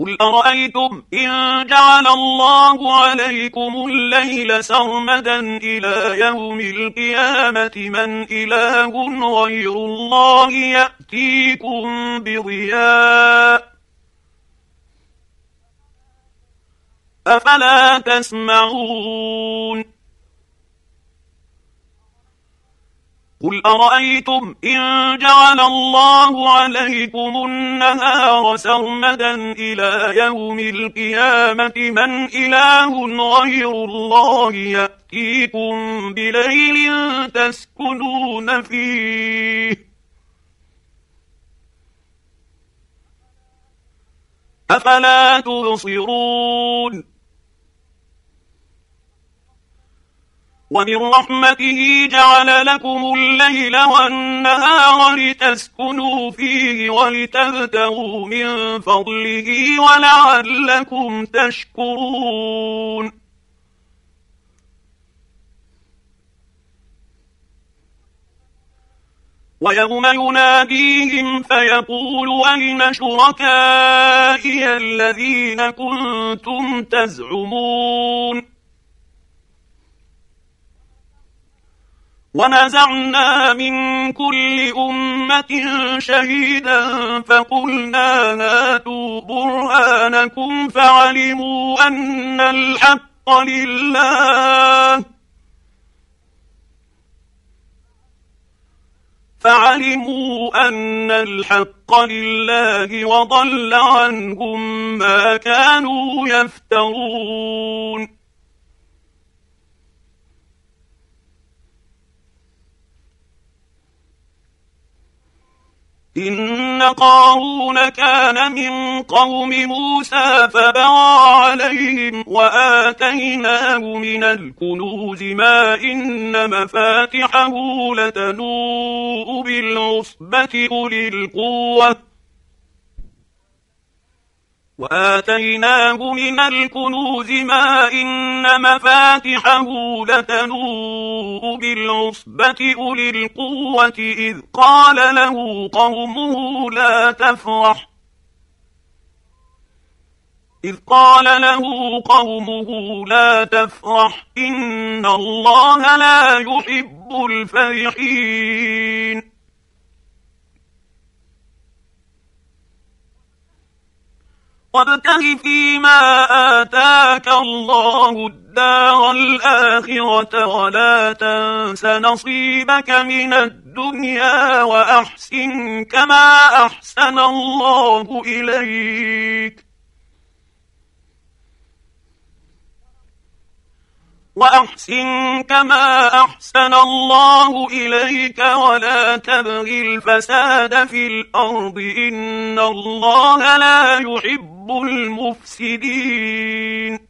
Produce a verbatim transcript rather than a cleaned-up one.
قل أرأيتم إن جعل الله عليكم الليل سرمدا إلى يوم القيامة من إله غير الله يأتيكم بضياء أفلا تسمعون قل أرأيتم إن جعل الله عليكم النهار سرمدا إلى يوم القيامة من إله غير الله يأتيكم بليل تسكنون فيه أفلا تبصرون ومن رحمته جعل لكم الليل والنهار لتسكنوا فيه ولتبتغوا من فضله ولعلكم تشكرون ويوم يناديهم فيقول أين شركائي الذين كنتم تزعمون ونزعنا من كل أمة شهيدا فقلنا هاتوا برهانكم فعلموا أن الحق لله فعلموا أن الحق لله وضل عنهم ما كانوا يفترون إن قارون كان من قوم موسى فبغى عليهم وآتيناه من الكنوز ما إن مفاتحه لتنوء بالعصبة أولي القوة وآتيناه من الكنوز ما إن مفاتحه لتنوء بالعصبة أولي القوة إذ قال له قومه لا تفرح إذ قال له قومه لا تفرح إن الله لا يحب الفرحين وابتغ فيما آتاك الله الدار الآخرة ولا تنس نصيبك من الدنيا وأحسن كما أحسن الله إليك وأحسن كما أحسن الله إليك ولا تبغ الفساد في الأرض إن الله لا يحب المفسدين